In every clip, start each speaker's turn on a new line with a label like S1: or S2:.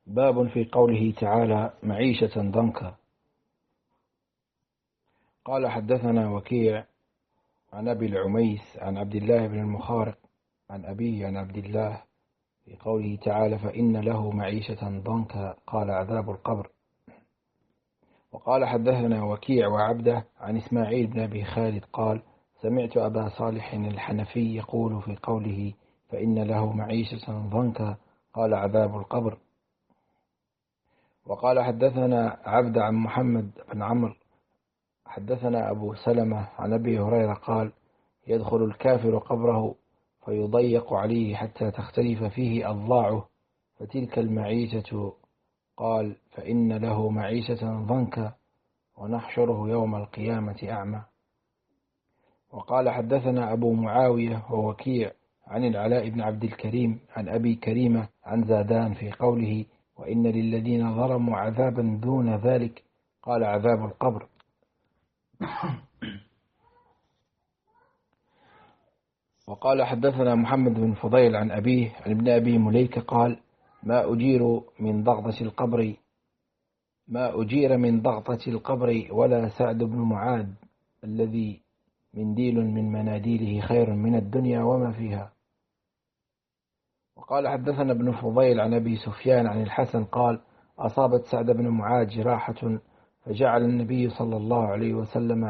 S1: باب في قوله تعالى معيشة ضنكا. قال حدثنا وكيع عن أبي العميس عن عبد الله بن المخارق عن أبيه عن عبد الله في قوله تعالى فإن له معيشة ضنكا قال عذاب القبر. وقال حدثنا وكيع وعبده عن إسماعيل بن أبي خالد قال سمعت أبا صالح الحنفي يقول في قوله فإن له معيشة ضنكا قال عذاب القبر. وقال حدثنا عبد عن محمد بن عمرو حدثنا أبو سلمة عن أبي هريرة قال يدخل الكافر قبره فيضيق عليه حتى تختلف فيه أضلاعه فتلك المعيشة قال فإن له معيشة ضنكا ونحشره يوم القيامة أعمى. وقال حدثنا أبو معاوية ووكيع عن العلاء بن عبد الكريم عن أبي كريمة عن زادان في قوله وإن للذين ظلموا عذابا دون ذلك قال عذاب القبر. وقال حدثنا محمد بن فضيل عن أبيه عن ابن أبي مليكة قال ما أجير من ضغطة القبر ولا سعد بن معاذ الذي منديل من مناديله خير من الدنيا وما فيها. وقال حدثنا ابن فضيل عن أبي سفيان عن الحسن قال أصابت سعد بن معاذ جراحة فجعله النبي صلى الله عليه وسلم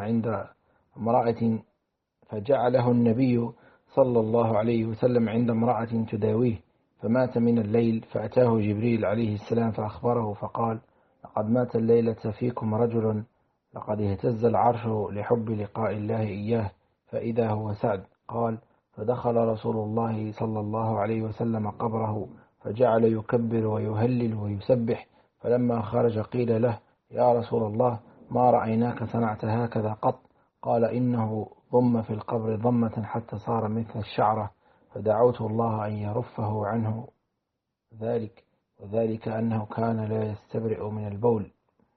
S1: عند امرأة تداويه فمات من الليل فأتاه جبريل عليه السلام فأخبره فقال لقد مات الليلة فيكم رجل لقد اهتز العرش لحب لقاء الله إياه فإذا هو سعد. قال فدخل رسول الله صلى الله عليه وسلم قبره فجعل يكبر ويهلل ويسبح فلما خرج قيل له يا رسول الله ما رأيناك صنعت هكذا قط. قال إنه ضم في القبر ضمة حتى صار مثل الشعرة فدعوت الله أن يرفه عنه ذلك وذلك أنه كان لا يستبرئ من البول.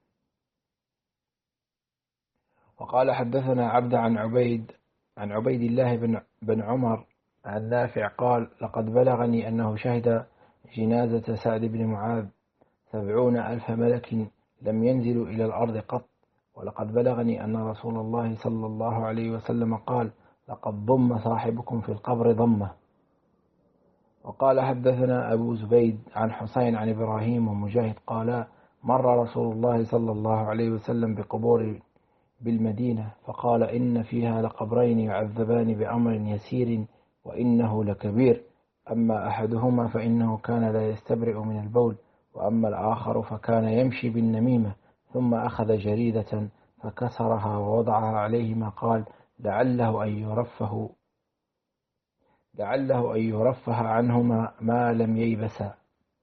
S1: وقال حدثنا عبد عن عبيد الله بن عمر عن نافع قال لقد بلغني أنه شهد جنازة سعد بن معاذ 70,000 ملك لم ينزلوا إلى الأرض قط. ولقد بلغني أن رسول الله صلى الله عليه وسلم قال لقد ضم صاحبكم في القبر ضمة. وقال حدثنا أبو زبيد عن حسين عن إبراهيم ومجاهد قال مر رسول الله صلى الله عليه وسلم بقبور بالمدينة فقال إن فيها لقبرين يعذبان بأمر يسير وإنه لكبير أما أحدهما فإنه كان لا يستبرئ من البول وأما الآخر فكان يمشي بالنميمة ثم أخذ جريدة فكسرها ووضعها عليهما قال لعله أن يرفه عنهما ما لم ييبسا.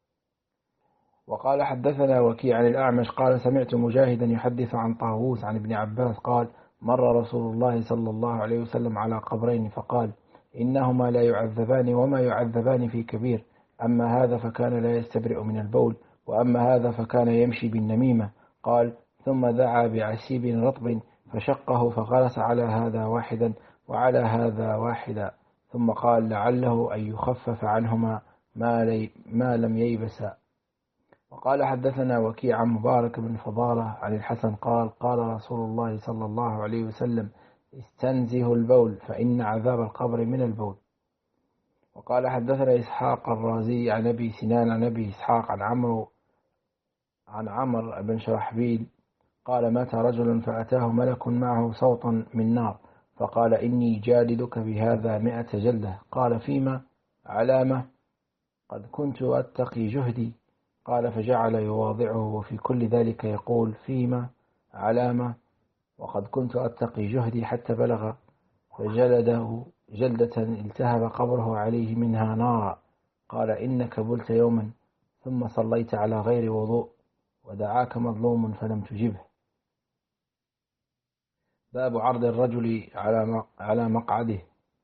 S1: وقال حدثنا وكيع عن الأعمش قال سمعت مجاهدا يحدث عن طاووس عن ابن عباس قال مر رسول الله صلى الله عليه وسلم على قبرين فقال إنهما لا يعذبان وما يعذبان في كبير أما هذا فكان لا يستبرئ من البول وأما هذا فكان يمشي بالنميمة. قال ثم دعا بعسيب رطب فشقه فغرس على هذا واحدا وعلى هذا واحدا ثم قال لعله أن يخفف عنهما ما لم ييبسا. وقال حدثنا وكيع عن مبارك بن فضالة عن الحسن قال قال رسول الله صلى الله عليه وسلم استنزه البول فإن عذاب القبر من البول. وقال حدثنا إسحاق الرازي عن أبي سنان عن أبي إسحاق عن عمرو بن شرحبيل قال مات رجل فأتاه ملك معه صوت من نار فقال إني جالدك بهذا 100 جلدة. قال فيما علامة قد كنت أتقي جهدي. قال فجعل يواضعه وفي كل ذلك يقول فيما علامة وقد كنت أتقي جهدي حتى بلغ فجلده جلدة التهب قبره عليه منها نارا. قال إنك بلت يوما ثم صليت على غير وضوء ودعاك مظلوم فلم تجبه. باب عرض الرجل على مقعده.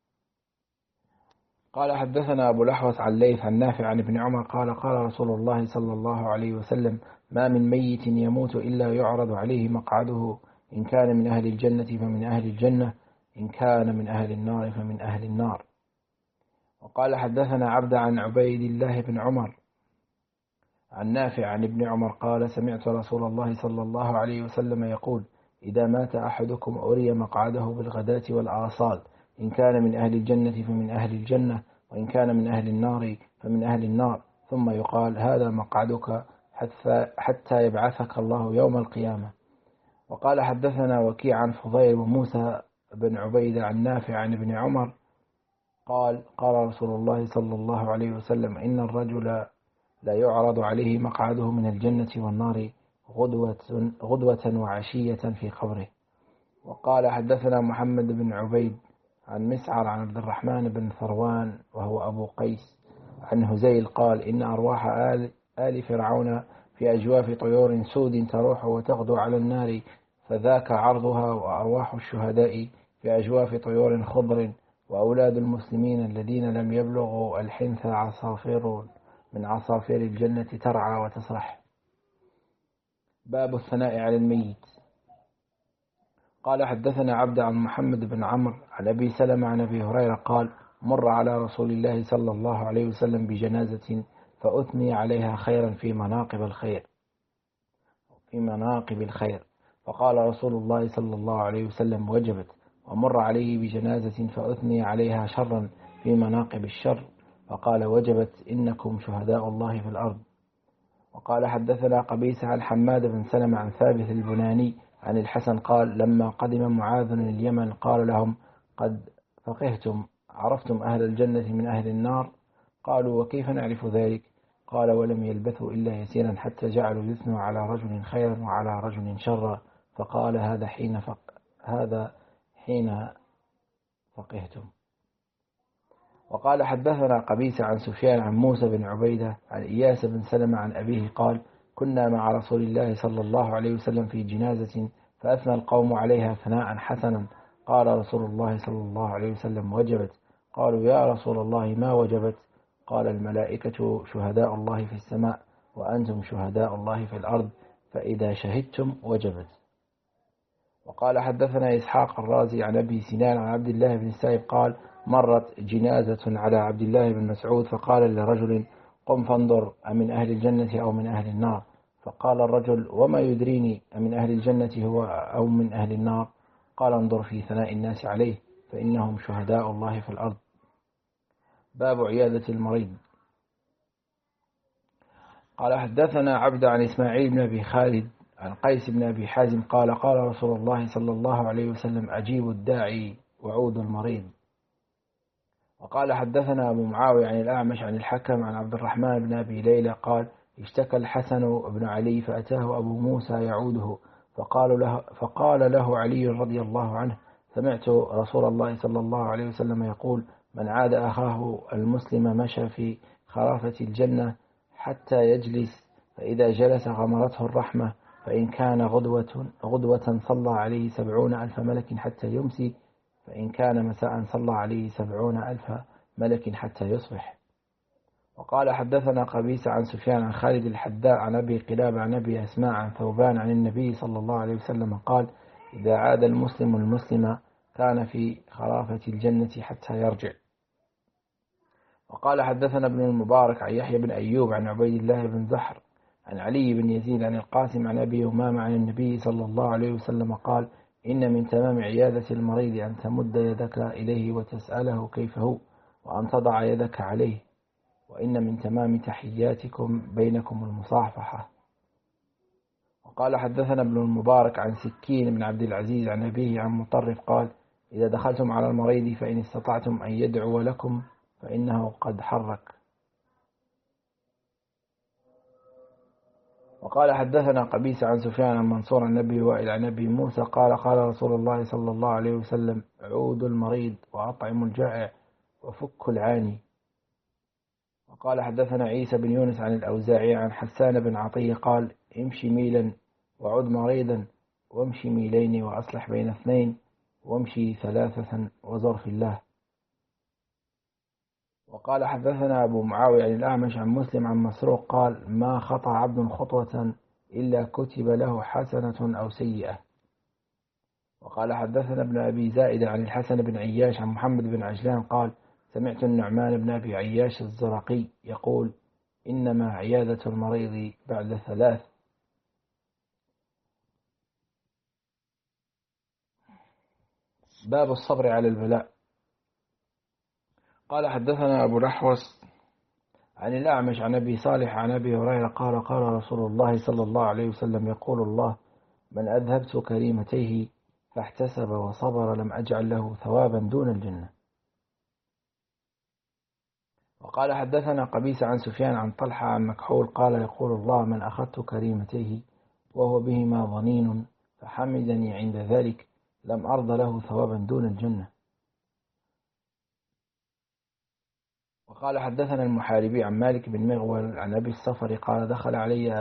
S1: قال حدثنا أبو الأحوص عن ليث عن نافع عن ابن عمر قال قال رسول الله صلى الله عليه وسلم ما من ميت يموت إلا يعرض عليه مقعده إن كان من أهل الجنة فمن أهل الجنة إن كان من أهل النار فمن أهل النار. وقال حدثنا عبد عن عبيد الله بن عمر عن نافع عن ابن عمر قال سمعت رسول الله صلى الله عليه وسلم يقول إذا مات أحدكم أري مقعده بالغداة والآصال، إن كان من أهل الجنة فمن أهل الجنة، وإن كان من أهل النار فمن أهل النار، ثم يقال هذا مقعدك حتى يبعثك الله يوم القيامة. وقال حدثنا وكيع عن فضيل وموسى بن عبيد عن نافع عن ابن عمر قال قال رسول الله صلى الله عليه وسلم إن الرجل لا يعرض عليه مقعده من الجنة والنار غدوة وعشية في قبره. وقال حدثنا محمد بن عبيد عن مسعر عن عبد الرحمن بن ثروان وهو أبو قيس عن هزيل قال إن أرواح آل فرعون في أجواف طيور سود تروح وتغدو على النار، فذاك عرضها. وأرواح الشهداء في أجواف طيور خضر. وأولاد المسلمين الذين لم يبلغوا الحنث عصافير من عصافير الجنة ترعى وتسرح. باب الثناء على الميت. قال حدثنا عبد عن محمد بن عمرو عن أبي سلمة عن أبي هريرة قال مر على رسول الله صلى الله عليه وسلم بجنازة فأثني عليها خيرا في مناقب الخير، فقال رسول الله صلى الله عليه وسلم وجبت. ومر عليه بجنازة فأثني عليها شرا في مناقب الشر، فقال وجبت، إنكم شهداء الله في الأرض. وقال حدثنا قبيس عن حماد بن سلمة عن ثابت البناني عن الحسن قال لما قدم معاذ اليمن قال لهم قد فقهتم، عرفتم أهل الجنة من أهل النار؟ قالوا وكيف نعرف ذلك؟ قال ولم يلبثوا إلا يسيرا حتى جعلوا يثنوا على رجل خيرا وعلى رجل شرا، فقال هذا حين فقهتم. وقال حدثنا قبيس عن سفيان عن موسى بن عبيدة عن إياس بن سلمة عن أبيه قال كنا مع رسول الله صلى الله عليه وسلم في جنازة فأثنى القوم عليها ثناء حسنا، قال رسول الله صلى الله عليه وسلم وجبت. قالوا يا رسول الله ما وجبت؟ قال الملائكة شهداء الله في السماء وأنتم شهداء الله في الأرض، فإذا شهدتم وجبت. وقال حدثنا إسحاق الرازي عن أبي سنان عن عبد الله بن السائب قال مرت جنازة على عبد الله بن مسعود فقال لرجل قم فانظر أمن أهل الجنة أو من أهل النار؟ فقال الرجل وما يدريني أمن أهل الجنة هو أو من أهل النار؟ قال انظر في ثناء الناس عليه فإنهم شهداء الله في الأرض. باب عيادة المريض. قال حدثنا عبد عن إسماعيل بن أبي خالد عن قيس بن أبي حازم قال قال رسول الله صلى الله عليه وسلم أجيبوا الداعي وعودوا المريض. وقال حدثنا أبو معاوية عن الأعمش عن الحكم عن عبد الرحمن بن أبي ليلى قال اشتكى الحسن بن علي فأتاه أبو موسى يعوده فقال له علي رضي الله عنه سمعت رسول الله صلى الله عليه وسلم يقول من عاد أخاه المسلم مشى في خرافة الجنة حتى يجلس، فإذا جلس غمرته الرحمة، فإن كان غدوة صلى عليه 70,000 ملك حتى يمسي، فإن كان مساء صلى عليه 70,000 ملك حتى يصبح. وقال حدثنا قبيس عن سفيان عن خالد الحداء عن أبي قلاب عن أبي أسماء عن ثوبان عن النبي صلى الله عليه وسلم قال إذا عاد المسلم المسلم كان في خرافة الجنة حتى يرجع. وقال حدثنا ابن المبارك عن يحيى بن أيوب عن عبيد الله بن زحر عن علي بن يزيد عن القاسم عن أبي أمامة عن النبي صلى الله عليه وسلم قال إن من تمام عيادة المريض أن تمد يدك إليه وتسأله كيف هو وأن تضع يدك عليه، وإن من تمام تحياتكم بينكم المصافحة. وقال حدثنا ابن المبارك عن سكين بن عبد العزيز عن أبيه عن مطرف قال إذا دخلتم على المريض فإن استطعتم أن يدعو لكم فإنه قد حرك. وقال حدثنا قبيس عن سفيان عن منصور عن أبي وائل عن أبي موسى قال قال رسول الله صلى الله عليه وسلم عودوا المريض وأطعموا الجائع وفكوا العاني. وقال حدثنا عيسى بن يونس عن الأوزاعي عن حسان بن عطية قال امشي ميلا وعد مريضا وامشي ميلين وأصلح بين اثنين وامشي ثلاثة وزر في الله. وقال حدثنا أبو معاوية عن الأعمش عن مسلم عن مسروق قال ما خطأ عبد خطوة إلا كتب له حسنة أو سيئة. وقال حدثنا ابن أبي زائدة عن الحسن بن عياش عن محمد بن عجلان قال سمعت النعمان بن أبي عياش الزرقي يقول إنما عيادة المريض بعد 3. باب الصبر على البلاء. قال حدثنا أبو الأحوص عن الأعمش عن أبي صالح عن أبي هريرة قال قال رسول الله صلى الله عليه وسلم يقول الله من أذهبت كريمتيه فاحتسب وصبر لم أجعل له ثوابا دون الجنة. وقال حدثنا قبيس عن سفيان عن طلحة عن مكحول قال يقول الله من أخذت كريمتيه وهو بهما ظنين فحمدني عند ذلك لم أرض له ثوابا دون الجنة. وقال حدثنا المحاربي عن مالك بن مغول عن أبي الصفر قال دخل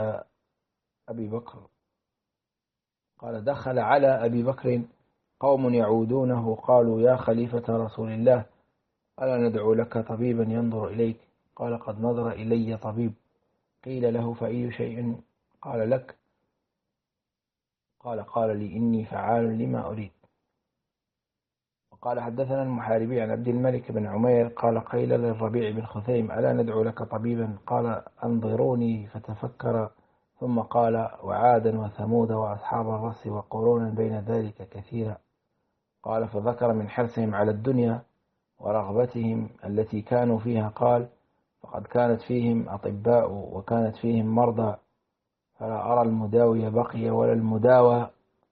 S1: على أبي بكر قوم يعودونه قالوا يا خليفة رسول الله ألا ندعو لك طبيبا ينظر إليك؟ قال قد نظر إلي طبيب. قيل له فأي شيء قال لك؟ قال لي إني فعال لما أريد. وقال حدثنا المحاربي عن عبد الملك بن عمير قال قيل للربيع بن خثيم ألا ندعو لك طبيبا؟ قال أنظروني فتفكر ثم قال وعادا وثمود وأصحاب الرس وقرونا بين ذلك كثيرا. قال فذكر من حرصهم على الدنيا ورغبتهم التي كانوا فيها قال فقد كانت فيهم أطباء وكانت فيهم مرضى فلا أرى المداوي بقي ولا المداوى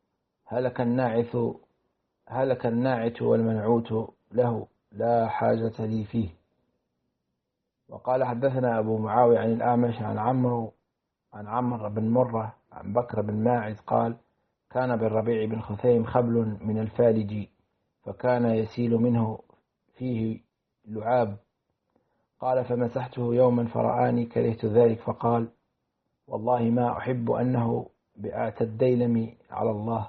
S1: هلك الناعت والمنعوت له لا حاجة لي فيه. وقال حدثنا أبو معاوية عن الأعمش عن عمرو بن مرة عن بكر بن ماعز قال كان بالربيع بن خثيم خبل من الفالج فكان يسيل منه فيه لعاب. قال فمسحته يوما فرآني كرهت ذلك فقال والله ما أحب أنه بأعتى الديلم على الله.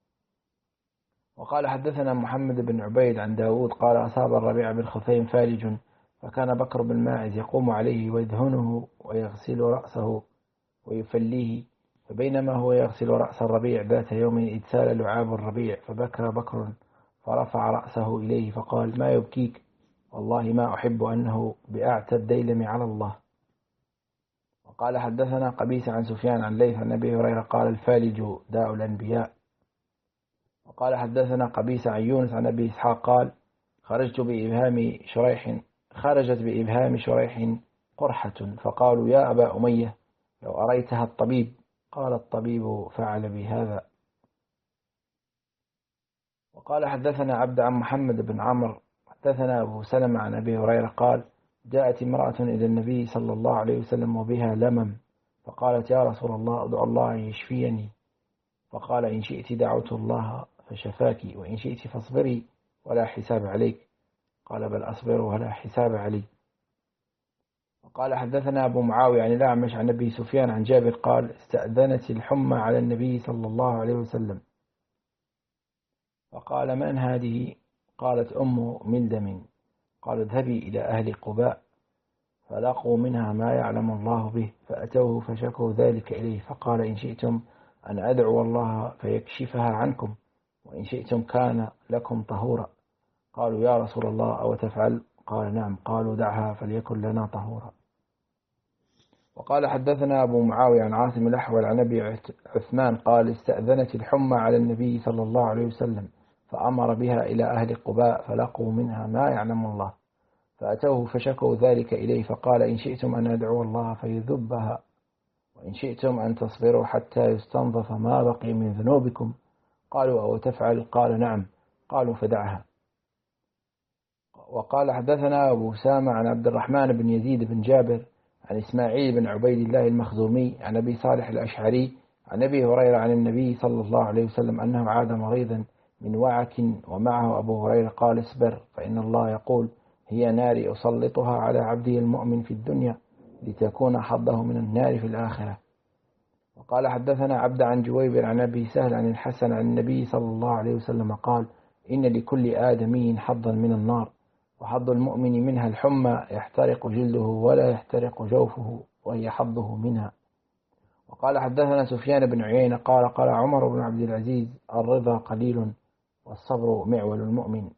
S1: وقال حدثنا محمد بن عبيد عن داود قال أصاب الربيع بن خثيم فالج فكان بكر بن ماعز يقوم عليه ويدهنه ويغسل رأسه ويفليه فبينما هو يغسل رأس الربيع ذات يوم إذ سال لعاب الربيع فبكى بكر فرفع رأسه إليه فقال ما يبكيك؟ والله ما أحب أنه بأعتى الديلم على الله. وقال حدثنا قبيس عن سفيان عن ليث عن أبي هريرة قال الفالج داء الأنبياء. وقال حدثنا قبيس عن يونس عن أبي إسحاق قال خرجت خرجت بإبهام شريح قرحة فقالوا يا أبا أمية لو أريتها الطبيب. قال الطبيب فعل بهذا. وقال حدثنا عبد عن محمد بن عمرو حدثنا أبو سلمة عن أبي هريرة قال جاءت امرأة إلى النبي صلى الله عليه وسلم وبها لمم فقالت يا رسول الله ادعو الله أن يشفيني. فقال إن شئت دعوت الله فشفاك وإن شئت فاصبري ولا حساب عليك. قال بل أصبر ولا حساب علي. وقال حدثنا أبو معاوية عن الأعمش عن أبي سفيان عن جابر قال استأذنت الحمى على النبي صلى الله عليه وسلم فقال من هذه؟ قالت أم ملدم. قال اذهبي إلى أهل قباء فلاقوا منها ما يعلم الله به فأتوه فشكوا ذلك إليه فقال إن شئتم أن أدعو الله فيكشفها عنكم وإن شئتم كان لكم طهورا. قالوا يا رسول الله أو تفعل؟ قال نعم. قالوا دعها فليكن لنا طهورا. وقال حدثنا أبو معاوية عن عاصم الأحول عن أبي عثمان قال استأذنت الحمى على النبي صلى الله عليه وسلم فأمر بها إلى أهل قباء فلقوا منها ما يعلم الله فأتوه فشكوا ذلك إليه فقال إن شئتم أن أدعو الله فيذبها وإن شئتم أن تصبروا حتى يستنظف ما بقي من ذنوبكم. قالوا أو تفعل؟ قال نعم. قالوا فدعها. وقال حدثنا أبو سامة عن عبد الرحمن بن يزيد بن جابر عن إسماعيل بن عبيد الله المخزومي عن أبي صالح الأشعري عن أبي هريرة عن النبي صلى الله عليه وسلم أنه عاد مريضا من وعك ومعه أبو هريرة قال اصبر فإن الله يقول هي نار أسلطها على عبده المؤمن في الدنيا لتكون حظه من النار في الآخرة. وقال حدثنا عبد عن جويبر عن أبي سهل عن الحسن عن النبي صلى الله عليه وسلم قال إن لكل آدمي حظا من النار وحظ المؤمن منها الحمى يحترق جلده ولا يحترق جوفه وهي حظه منها. وقال حدثنا سفيان بن عيينة قال قال عمر بن عبد العزيز الرضا قليل والصبر معول المؤمن.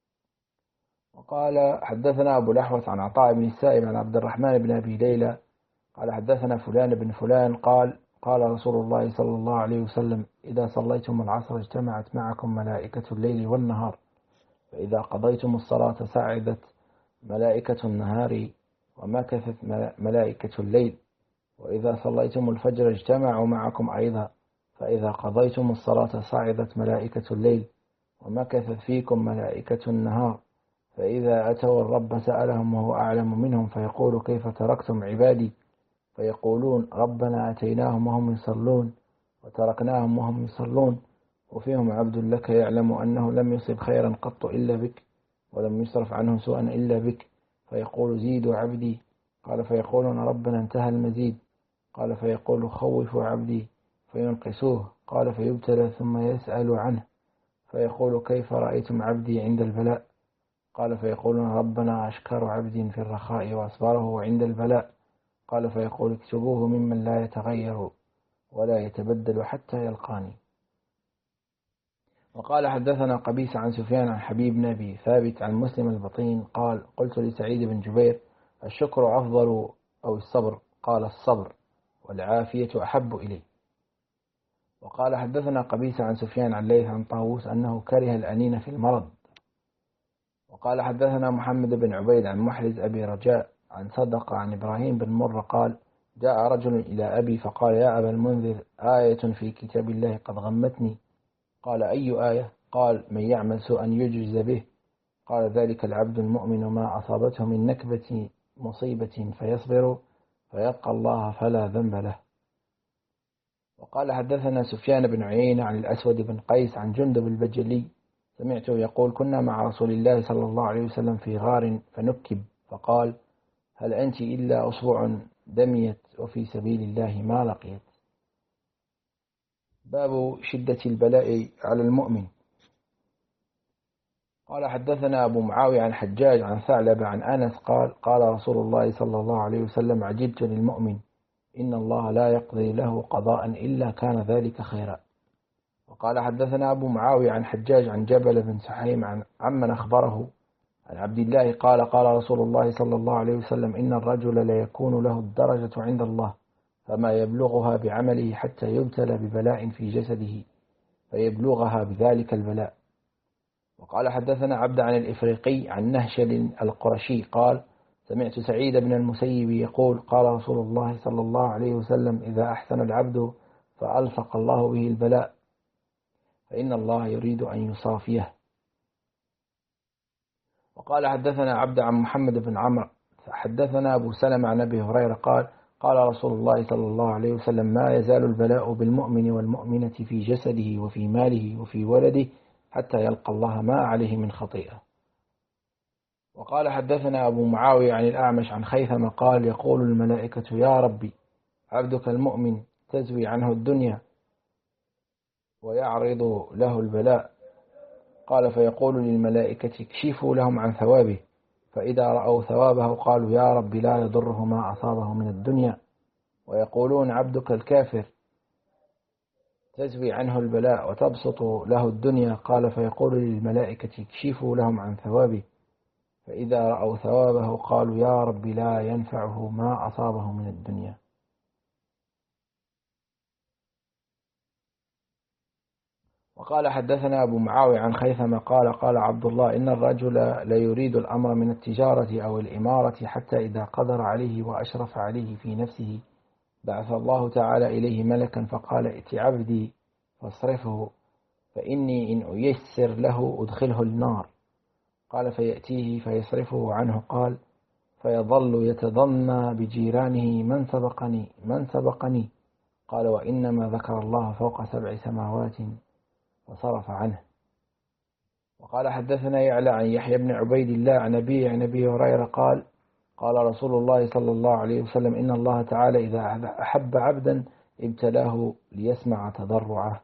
S1: وقال حدثنا أبو الأحوص عن عطاء بن السائب عن عبد الرحمن بن أبي ليلى قال حدثنا فلان بن فلان قال قال رسول الله صلى الله عليه وسلم إذا صليتم العصر اجتمعت معكم ملائكة الليل والنهار، فإذا قضيتم الصلاة سعدت ملائكة النهار ومكثت ملائكة الليل، وإذا صليتم الفجر اجتمعوا معكم أيضا، فإذا قضيتم الصلاة صعدت ملائكة الليل ومكثت فيكم ملائكة النهار، فإذا أتوا الرب سألهم وهو أعلم منهم فيقول كيف تركتم عبادي، فيقولون ربنا أتيناهم وهم يصلون وتركناهم وهم يصلون، وفيهم عبد لك يعلم أنه لم يصب خيرا قط إلا بك ولم يصرف عنه سوءا إلا بك، فيقول زيدوا عبدي، قال فيقولون ربنا انتهى المزيد، قال فيقول خوفوا عبدي فينقسوه، قال فيبتلى ثم يسأل عنه فيقول كيف رأيتم عبدي عند البلاء، قال فيقولون ربنا أشكر عبد في الرخاء وأصبره عند البلاء، قال فيقول اكتبوه ممن لا يتغير ولا يتبدل حتى يلقاني. وقال حدثنا قبيس عن سفيان عن حبيب بن أبي ثابت عن مسلم البطين قال قلت لسعيد بن جبير الشكر أفضل أو الصبر؟ قال الصبر، والعافية أحب إلي. وقال حدثنا قبيس عن سفيان عن ليث عن طاووس أنه كره الأنين في المرض. وقال حدثنا محمد بن عبيد عن محرز أبي رجاء عن صدق عن إبراهيم بن مر قال جاء رجل إلى أبي فقال يا أبا المنذر آية في كتاب الله قد غمتني. قال أي آية؟ قال من يعمل سوءا يجز به. قال ذلك العبد المؤمن ما أصابته من نكبة مصيبة فيصبر فيلقى الله فلا ذنب له. وقال حدثنا سفيان بن عيينة عن الأسود بن قيس عن جندب البجلي سمعته يقول كنا مع رسول الله صلى الله عليه وسلم في غار فنكب فقال هل أنت إلا أصبع دميت وفي سبيل الله ما لقيت. باب شدة البلاء على المؤمن. قال حدثنا أبو معاوية عن حجاج عن ثعلب عن أنس قال قال رسول الله صلى الله عليه وسلم عجبت للمؤمن إن الله لا يقضي له قضاء إلا كان ذلك خيرا. وقال حدثنا أبو معاوية عن حجاج عن جبل بن سحيم عمن أخبره عن عبد الله قال قال رسول الله صلى الله عليه وسلم إن الرجل ليكون له الدرجة عند الله فما يبلغها بعمله حتى يبتلى ببلاء في جسده فيبلغها بذلك البلاء. وقال حدثنا عبد عن الإفريقي عن نهشل القرشي قال سمعت سعيد بن المسيب يقول قال رسول الله صلى الله عليه وسلم إذا أحسن العبد فألصق الله به البلاء فإن الله يريد أن يصافيه. وقال حدثنا عبد عن محمد بن عمرو حدثنا أبو سلمة عن أبي هريرة قال قال رسول الله صلى الله عليه وسلم ما يزال البلاء بالمؤمن والمؤمنة في جسده وفي ماله وفي ولده حتى يلقى الله ما عليه من خطيئة. وقال حدثنا أبو معاوية عن الأعمش عن خيثم قال يقول الملائكة يا ربي عبدك المؤمن تزوي عنه الدنيا ويعرض له البلاء. قال فيقول للملائكة اكشفوا لهم عن ثوابه، فإذا رأوا ثوابه قالوا يا رب لا يضره ما أصابه من الدنيا. ويقولون عبدك الكافر تزوي عنه البلاء وتبسط له الدنيا. قال فيقول للملائكة اكشفوا لهم عن ثوابه، فإذا رأوا ثوابه قالوا يا رب لا ينفعه ما أصابه من الدنيا. وقال حدثنا أبو معاوية عن خيثم قال قال عبد الله إن الرجل لا يريد الأمر من التجارة أو الإمارة حتى إذا قدر عليه وأشرف عليه في نفسه بعث الله تعالى إليه ملكا فقال ائت عبدي فاصرفه فإني إن أيسر له أدخله النار. قال فيأتيه فيصرفه عنه. قال فيظل يتضنى بجيرانه من سبقني من سبقني. قال وإنما ذكر الله فوق 7 سماوات وصرف عنه. وقال حدثنا يعلى عن يحيى بن عبيد الله عن أبي عن أبي هريرة قال قال رسول الله صلى الله عليه وسلم إن الله تعالى إذا أحب عبدا ابتلاه ليسمع تضرعه.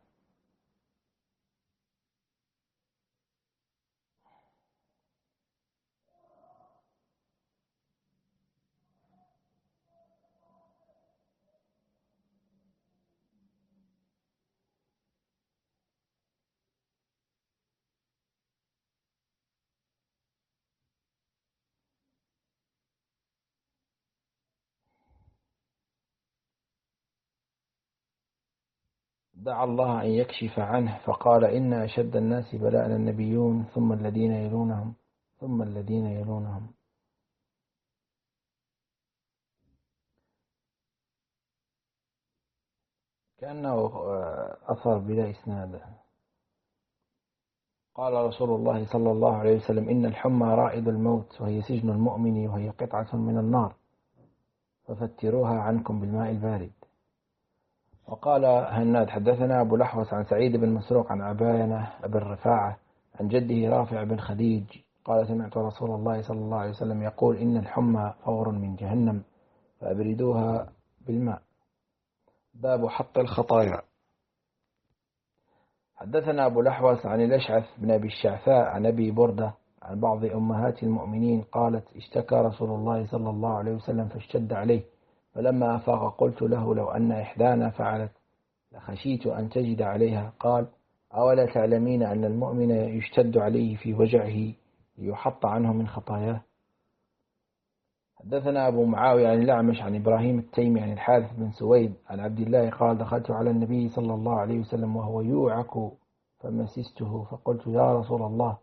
S1: دعا الله أن يكشف عنه فقال إن أشد الناس بلاء النبيون ثم الذين يلونهم ثم الذين يلونهم. كأنه أثر بلا إسناد. قال رسول الله صلى الله عليه وسلم إن الحمى رائد الموت وهي سجن المؤمن وهي قطعة من النار ففتروها عنكم بالماء البارد. وقال هناد حدثنا أبو الأحوص عن سعيد بن مسروق عن عباينة بن رفاعة عن جده رافع بن خديج قال سمعت رسول الله صلى الله عليه وسلم يقول إن الحمى فور من جهنم فأبردوها بالماء. باب حط الخطايا. حدثنا أبو الأحوص عن الأشعث بن أبي الشعثاء عن أبي بردة عن بعض أمهات المؤمنين قالت اشتكى رسول الله صلى الله عليه وسلم فاشتد عليه فلما أفاق قلت له لو أن إحدانا فعلت لخشيت أن تجد عليها. قال أولا تعلمين أن المؤمن يشتد عليه في وجعه ليحط عنه من خطاياه. حدثنا أبو معاوية عن الأعمش عن إبراهيم التيمي عن الحارث بن سويد عن عبد الله قال دخلت على النبي صلى الله عليه وسلم وهو يوعك فمسسته فقلت يا رسول الله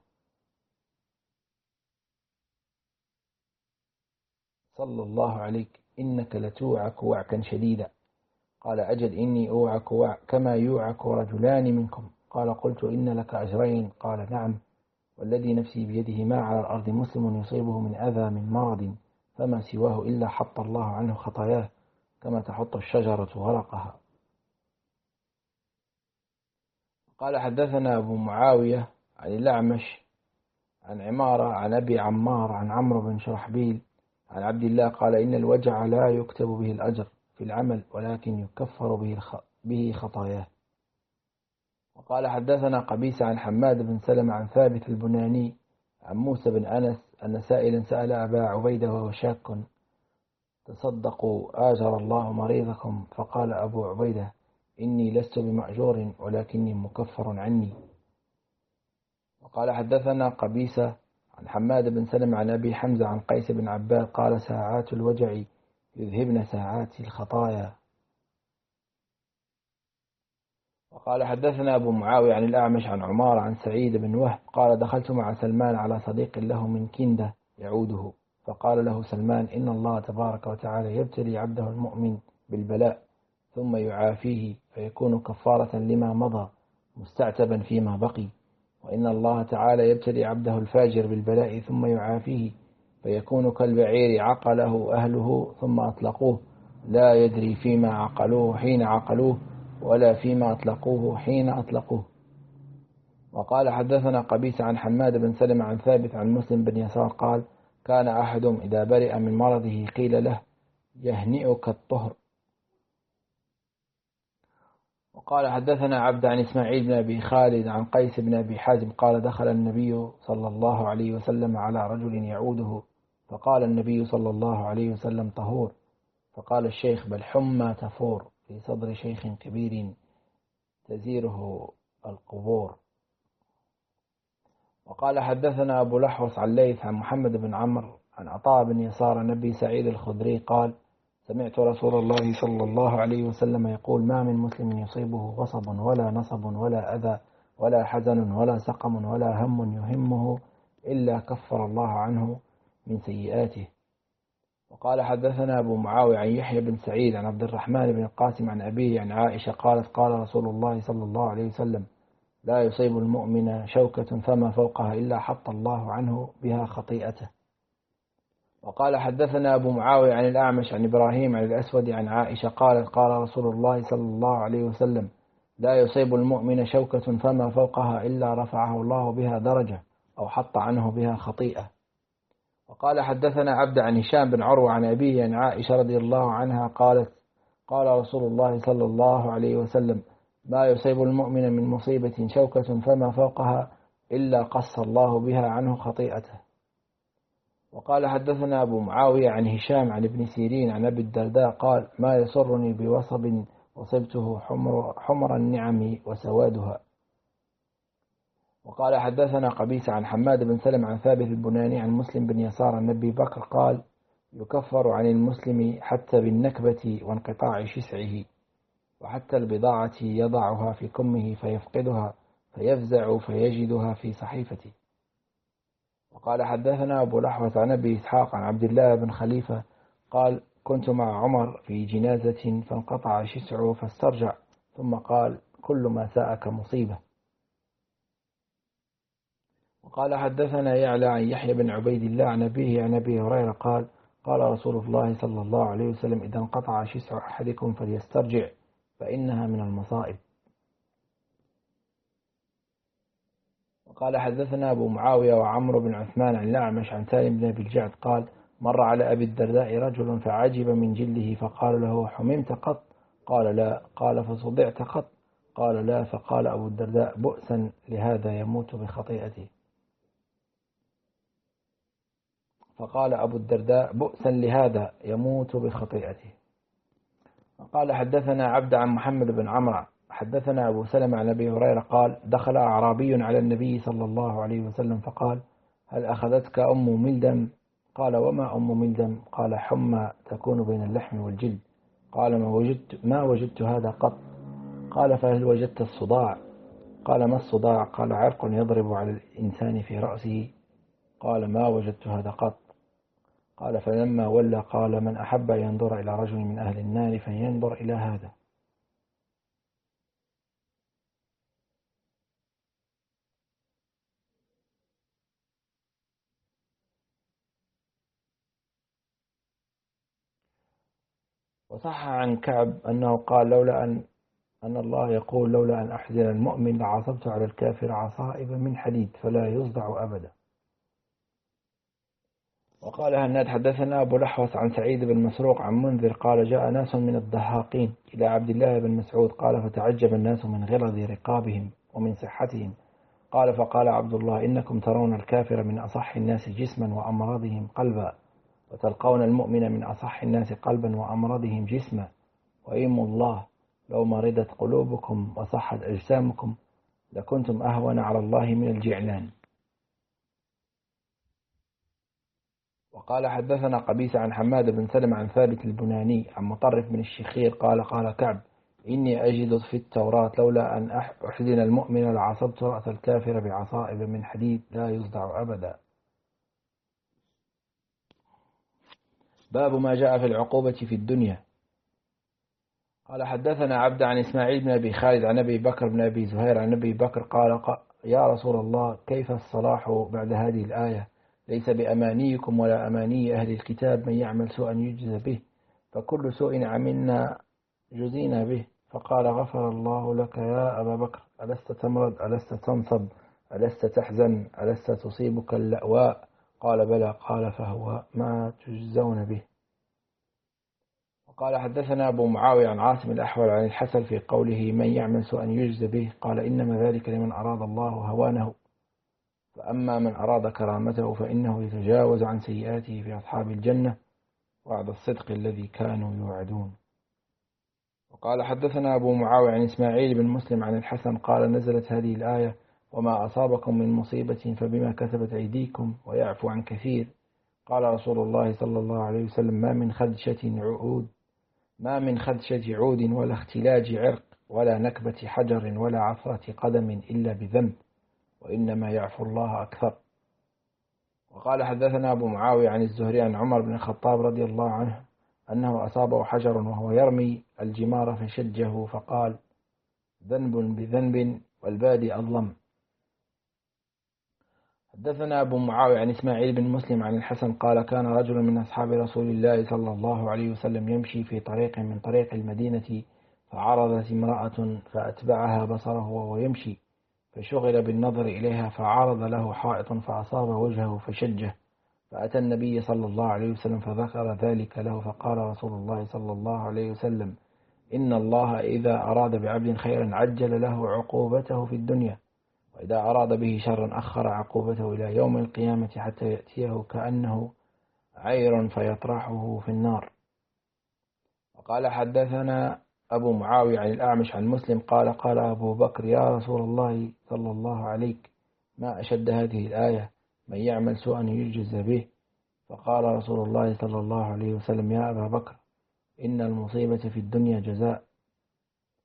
S1: صلى الله عليك إنك لتوعك وعكا شديدا. قال أجل إني أوعك كما يوعك رجلان منكم. قال قلت إن لك أجرين. قال نعم والذي نفسي بيده ما على الأرض مسلم يصيبه من أذى من مرض فما سواه إلا حط الله عنه خطاياه كما تحط الشجرة ورقها. قال حدثنا أبو معاوية عن الأعمش عن عمارة عن أبي عمار عن عمرو بن شرحبيل عن عبد الله قال إن الوجع لا يكتب به الأجر في العمل ولكن يكفر به خطاياه. وقال حدثنا قبيس عن حماد بن سلمة عن ثابت البناني عن موسى بن أنس أن سائلا سأل أبا عبيدة وهو شاك تصدقوا آجر الله مريضكم فقال أبو عبيدة إني لست بمأجور ولكني مكفر عني. وقال حدثنا قبيسة عن حماد بن سلمة عن أبي حمزة عن قيس بن عباد قال ساعات الوجع يذهبن ساعات الخطايا. وقال حدثنا أبو معاوية عن الأعمش عن عمار عن سعيد بن وهب قال دخلت مع سلمان على صديق له من كندة يعوده فقال له سلمان إن الله تبارك وتعالى يبتلي عبده المؤمن بالبلاء ثم يعافيه فيكون كفارة لما مضى مستعتبا فيما بقي وإن الله تعالى يبتلي عبده الفاجر بالبلاء ثم يعافيه فيكون كالبعير عقله أهله ثم أطلقوه لا يدري فيما عقلوه حين عقلوه ولا فيما أطلقوه حين أطلقوه. وقال حدثنا قبيس عن حماد بن سلمة عن ثابت عن مسلم بن يسار قال كان أحدهم إذا برئ من مرضه قيل له يهنئك الطهر. وقال حدثنا عبد عن إسماعيل بن أبي خالد عن قيس بن أبي حازم قال دخل النبي صلى الله عليه وسلم على رجل يعوده فقال النبي صلى الله عليه وسلم طهور فقال الشيخ بل حمى تفور في صدر شيخ كبير تزيره القبور. وقال حدثنا أبو الأحوص عن ليث عن محمد بن عمرو عن عطاء بن يسار النبي سعيد الخدري قال سمعت رسول الله صلى الله عليه وسلم يقول ما من مسلم يصيبه غصب ولا نصب ولا أذى ولا حزن ولا سقم ولا هم يهمه إلا كفر الله عنه من سيئاته. وقال حدثنا أبو معاوية عن يحيى بن سعيد عن عبد الرحمن بن القاسم عن أبيه عن عائشة قالت قال رسول الله صلى الله عليه وسلم لا يصيب المؤمن شوكة فما فوقها إلا حط الله عنه بها خطيئته. وقال حدثنا أبو معاوية عن الأعمش عن إبراهيم عن الأسود عن عائشة قالت قال رسول الله صلى الله عليه وسلم لا يصيب المؤمن شوكة فما فوقها إلا رفعه الله بها درجة أو حط عنه بها خطيئة. وقال حدثنا عبد عن هشام بن عروة عن أبيه عن عائشة رضي الله عنها قالت قال رسول الله صلى الله عليه وسلم ما يصيب المؤمن من مصيبة شوكة فما فوقها إلا قص الله بها عنه خطيئته. وقال حدثنا أبو معاوية عن هشام عن ابن سيرين عن أبي الدرداء قال ما يسرني بوصب وصبته حمر النعم وسوادها. وقال حدثنا قبيس عن حماد بن سلم عن ثابت البناني عن مسلم بن يسار عن أبي بكر قال يكفر عن المسلم حتى بالنكبة وانقطاع شسعه. وحتى البضاعة يضعها في كمه فيفقدها فيفزع فيجدها في صحيفته. وقال حدثنا أبو الأحوص عن أبي إسحاق عن عبد الله بن خليفة قال كنت مع عمر في جنازة فانقطع شسعه فاسترجع ثم قال كل ما ساءك مصيبة. وقال حدثنا يعلى عن يحيى بن عبيد الله عن أبيه عن أبي هريرة قال قال رسول الله صلى الله عليه وسلم إذا انقطع شسع أحدكم فليسترجع فإنها من المصائب. وقال حدثنا أبو معاوية وعمرو بن عثمان عن الأعمش عن سالم بن أبي الجعد قال مر على أبي الدرداء رجل فعجب من جله فقال له حممت قط؟ قال لا. قال فصدعت قط؟ قال لا. فقال أبو الدرداء بؤسا لهذا يموت بخطيئته. فقال أبو الدرداء بؤسا لهذا يموت بخطيئته. وقال حدثنا عبد عن محمد بن عمرو حدثنا أبو سلمة عن أبي هريرة قال دخل أعرابي على النبي صلى الله عليه وسلم فقال هل أخذتك أم ملدم؟ قال وما أم ملدم؟ قال حمى تكون بين اللحم والجلد. قال ما وجدت هذا قط. قال فهل وجدت الصداع؟ قال ما الصداع؟ قال عرق يضرب على الإنسان في رأسه. قال ما وجدت هذا قط. قال فلما ولى قال من أحب أن ينظر إلى رجل من أهل النار فينظر إلى هذا. وصح عن كعب أنه قال لولا أن الله يقول لولا أن أحزن المؤمن لعصبت على الكافر عصائب من حديد فلا يصدع أبدا. وقال هناد حدثنا أبو الأحوص عن سعيد بن مسروق عن منذر قال جاء ناس من الضحاقين إلى عبد الله بن مسعود قال فتعجب الناس من غلظ رقابهم ومن صحتهم. قال فقال عبد الله إنكم ترون الكافر من أصح الناس جسما وأمراضهم قلبا وتلقون المؤمن من أصح الناس قلبا وأمراضهم جسما وإيم الله لو مرضت قلوبكم وصحت أجسامكم لكنتم أهون على الله من الجعلان. وقال حدثنا قبيس عن حماد بن سلم عن ثابت البناني عن مطرف بن الشخير قال قال كعب إني أجد في التوراة لولا أن أحزن المؤمن لعصبت رأس الكافر بعصائب من حديد لا يصدع أبدا. باب ما جاء في العقوبة في الدنيا. قال حدثنا عبد عن إسماعيل بن أبي خالد عن أبي بكر بن أبي زهير عن أبي بكر قال يا رسول الله كيف الصلاح بعد هذه الآية ليس بأمانيكم ولا أماني أهل الكتاب من يعمل سوءا يجزى به فكل سوء عملنا جزينا به. فقال غفر الله لك يا أبا بكر ألست تمرض ألست تنصب ألست تحزن ألست تصيبك اللأواء؟ قال بلى. قال فهو ما تجزون به. قال حدثنا أبو معاوية عن عاصم الأحول عن الحسن في قوله من يعمل سوءا يجزى به قال إنما ذلك لمن أراد الله هوانه فأما من أراد كرامته فإنه يتجاوز عن سيئاته في أصحاب الجنة وعد الصدق الذي كانوا يوعدون. وقال حدثنا أبو معاوية عن إسماعيل بن مسلم عن الحسن قال نزلت هذه الآية وما أصابكم من مصيبة فبما كسبت أيديكم ويعفو عن كثير. قال رسول الله صلى الله عليه وسلم ما من خدشة عود ولا اختلاج عرق ولا نكبة حجر ولا عثرة قدم إلا بذنب وإنما يعفو الله أكثر. وقال حدثنا أبو معاوية عن الزهري عن عمر بن الخطاب رضي الله عنه أنه أصابه حجر وهو يرمي الجمار فشجه فقال ذنب بذنب والبادي أظلم. حدثنا أبو معاوية عن إسماعيل بن مسلم عن الحسن قال كان رجل من أصحاب رسول الله صلى الله عليه وسلم يمشي في طريق من طريق المدينة فعرضت امرأة فأتبعها بصره وهو يمشي فشغل بالنظر إليها فعرض له حائط فأصاب وجهه فشجه فأتى النبي صلى الله عليه وسلم فذكر ذلك له فقال رسول الله صلى الله عليه وسلم إن الله إذا أراد بعبد خيرا عجل له عقوبته في الدنيا وإذا أراد به شرا أخر عقوبته إلى يوم القيامة حتى يأتيه كأنه عير فيطرحه في النار. وقال حدثنا أبو معاوية عن الأعمش عن مسلم قال قال أبو بكر يا رسول الله صلى الله عليك ما أشد هذه الآية من يعمل سوءا يجزى به. فقال رسول الله صلى الله عليه وسلم يا أبا بكر إن المصيبة في الدنيا جزاء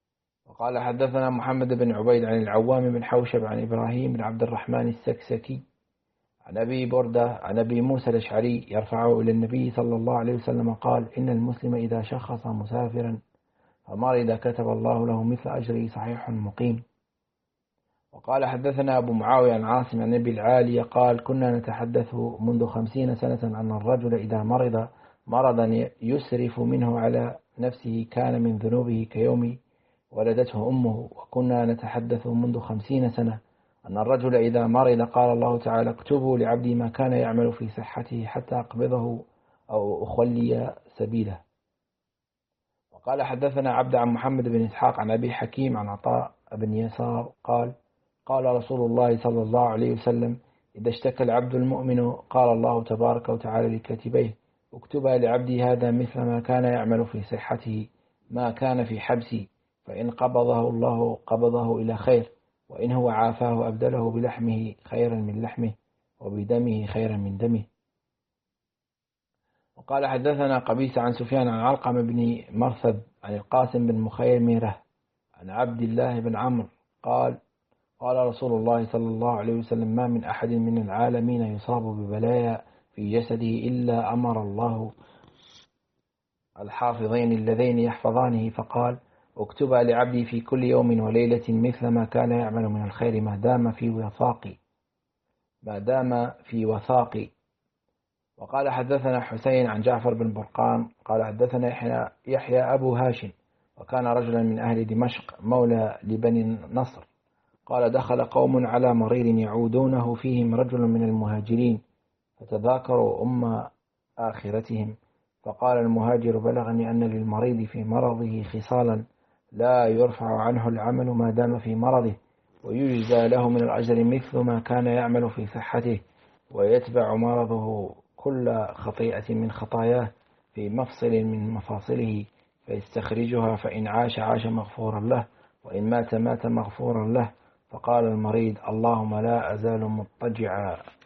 S1: وقال حدثنا محمد بن عبيد عن العوام بن حوشب عن إبراهيم بن عبد الرحمن السكسكي عن أبي بردة عن أبي موسى الأشعري يرفعه إلى النبي صلى الله عليه وسلم قال: إن المسلم إذا شخص مسافرا فمرض كتب الله له مثل أجره صحيح مقيم. وقال حدثنا أبو معاوية عن عاصم عن أبي العالية قال: كنا نتحدث منذ 50 سنة أن الرجل إذا مرض مرضا يسرف منه على نفسه كان من ذنوبه كيوم ولدته أمه. وكنا نتحدث منذ 50 سنة أن الرجل إذا مرض قال الله تعالى: اكتبوا لعبدي ما كان يعمل في صحته حتى أقبضه أو أخلي سبيله. وقال حدثنا عبد عن محمد بن إسحاق عن أبي حكيم عن عطاء بن يسار قال: قال رسول الله صلى الله عليه وسلم: إذا اشتكى العبد المؤمن قال الله تبارك وتعالى لكاتبيه: اكتبا لعبدي هذا مثل ما كان يعمل في صحته ما كان في حبسي، فإن قبضه الله قبضه إلى خير، وإن هو عافاه أبدله بلحمه خيرا من لحمه وبدمه خيرا من دمه. وقال حدثنا قبيس عن سفيان عن علقم بن مرثد عن القاسم بن مخيمرة عن عبد الله بن عمرو قال: قال رسول الله صلى الله عليه وسلم: ما من أحد من العالمين يصاب ببلايا في جسده إلا أمر الله الحافظين اللذين يحفظانه فقال: اكتبا لعبدي في كل يوم وليلة مثل ما كان يعمل من الخير ما دام في وثاقي. وقال حدثنا حسين عن جعفر بن برقان قال حدثنا يحيى أبو هاشم وكان رجلا من أهل دمشق مولى لبني نصر قال: دخل قوم على مريض يعودونه فيهم رجل من المهاجرين فتذاكروا آخرتهم، فقال المهاجر: بلغني أن للمريض في مرضه خصالا لا يرفع عنه العمل ما دام في مرضه، ويجزى له من الأجر مثل ما كان يعمل في صحته، ويتبع مرضه كل خطيئة من خطاياه في مفصل من مفاصله فيستخرجها، فإن عاش عاش مغفورا له، وإن مات مات مغفورا له. فقال المريض: اللهم لا أزال مضطجعا